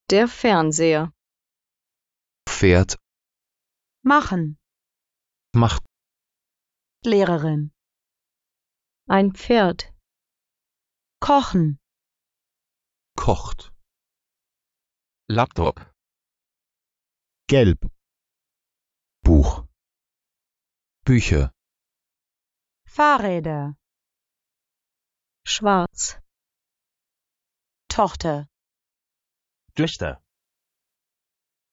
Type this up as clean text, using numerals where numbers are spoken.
Der Fernseher. Pferd, machen, macht, Lehrerin, Ein Pferd. kochen, kocht. Laptop, gelb, Buch. Bücher, Fahrräder, Schwarz. Tochter, Töchter.